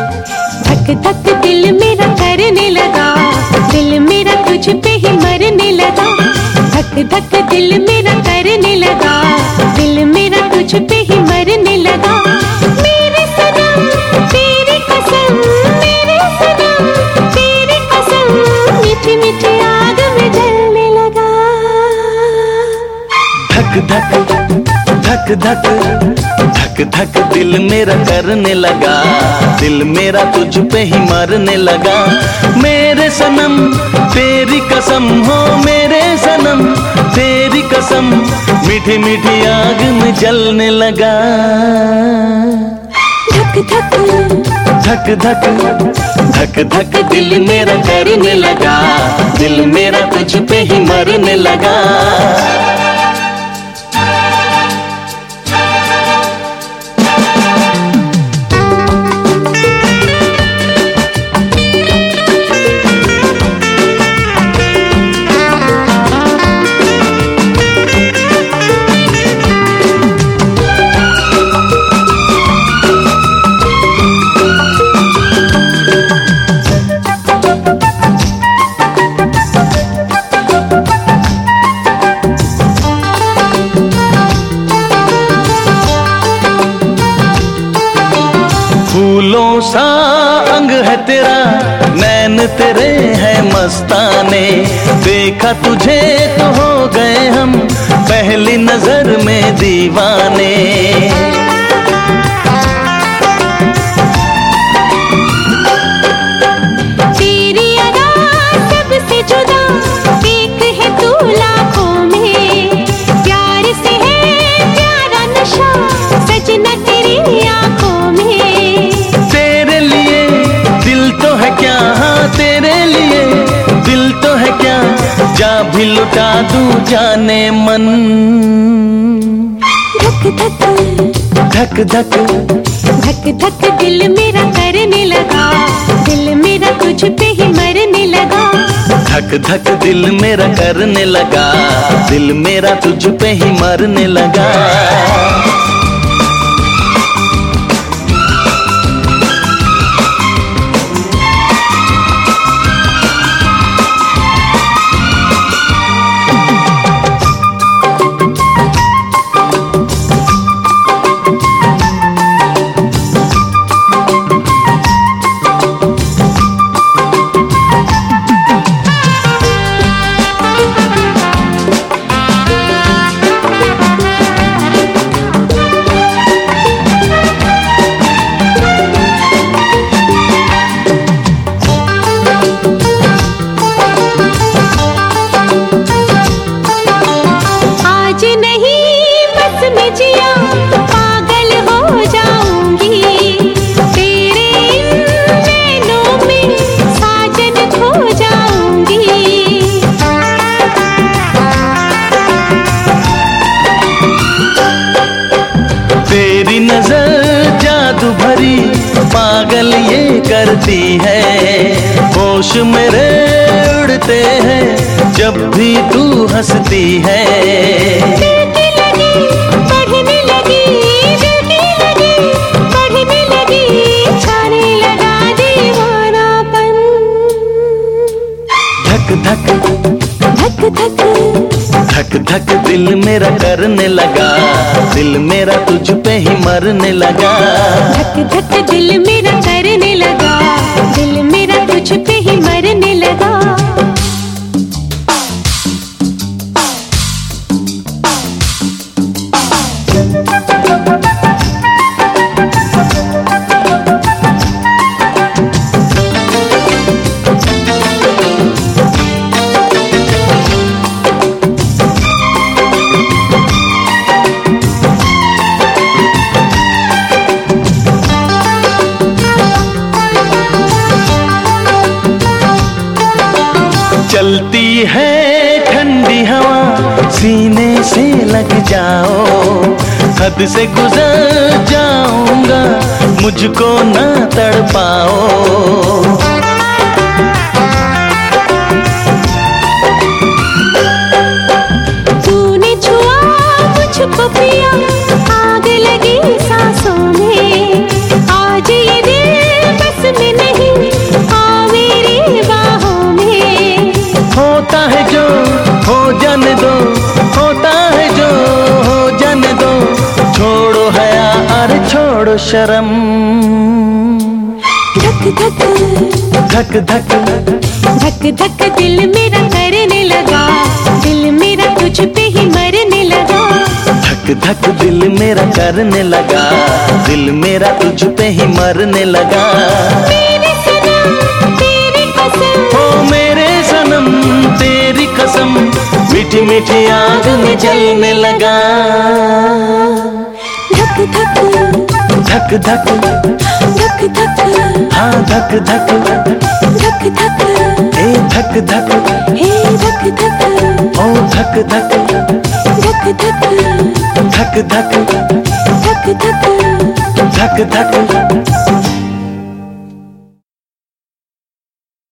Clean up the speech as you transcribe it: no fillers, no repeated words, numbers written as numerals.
धक धक दिल मेरा करने लगा, दिल मेरा तुझ पे ही मरने लगा। धक धक दिल मेरा करने लगा, दिल मेरा तुझ पे ही मरने लगा। मेरे सनम तेरी कसम, मेरे सनम तेरी कसम, मीठी मीठी आग में जलने लगा। धक धक धक धक धक धक दिल मेरा करने लगा, दिल मेरा तुझ पे ही मरने लगा। मेरे सनम तेरी कसम हो, मेरे सनम तेरी कसम, मीठी मीठी आग में जलने लगा। धक धक धक धक धक धक दिल मेरा करने लगा, दिल मेरा तुझ पे ही मरने लगा। फूलों सा अंग है तेरा, नैन तेरे हैं मस्ताने। देखा तुझे तो हो गए हम पहली नजर में दीवाने। तेरी अदा सबसे जुदा, एक है तू लाखों में। प्यार से है प्यारा नशा, सजना तेरी आंखों में। तेरे लिए दिल तो है क्या, जा भी लुटा दूं जाने मन। धक धक धक धक दिल मेरा करने लगा, दिल मेरा तुझ पे ही मरने लगा। धक धक दिल मेरा करने लगा, दिल मेरा तुझ पे ही मरने लगा। तेरी नजर जादू भरी पागल ये करती है। होश मेरे उड़ते हैं जब भी तू हंसती है। बढ़ने लगी, बढ़ने लगी, छाने लगा दीवानापन। धक धक धक धक धक धक दिल मेरा करने लगा, दिल मेरा तुझ पे ही मरने लगा। धक धक दिल मेरा करने लगा, दिल मेरा तुझ पे ही मरने लगा। चलती है ठंडी हवा, सीने से लग जाओ। हद से गुजर जाऊंगा, मुझको ना तड़पाओ। तूने छुआ मुझको पिया, आग लगी सांसों में। आज ये दिल बस छोड़ो शर्म। धक धक धक धक धक धक दिल मेरा करने लगा, दिल मेरा तुझ पे ही मरने लगा। धक धक दिल मेरा करने लगा, दिल मेरा तुझ पे ही मरने लगा। मेरे सनम तेरी कसम, ओ मेरे सनम तेरी कसम, मीठी मीठी आग में जलने लगा। धक धक धक धक धक धक हाँ धक धक धक धक ए धक धक हे धक धक ओ धक धक धक धक धक धक धक धक धक धक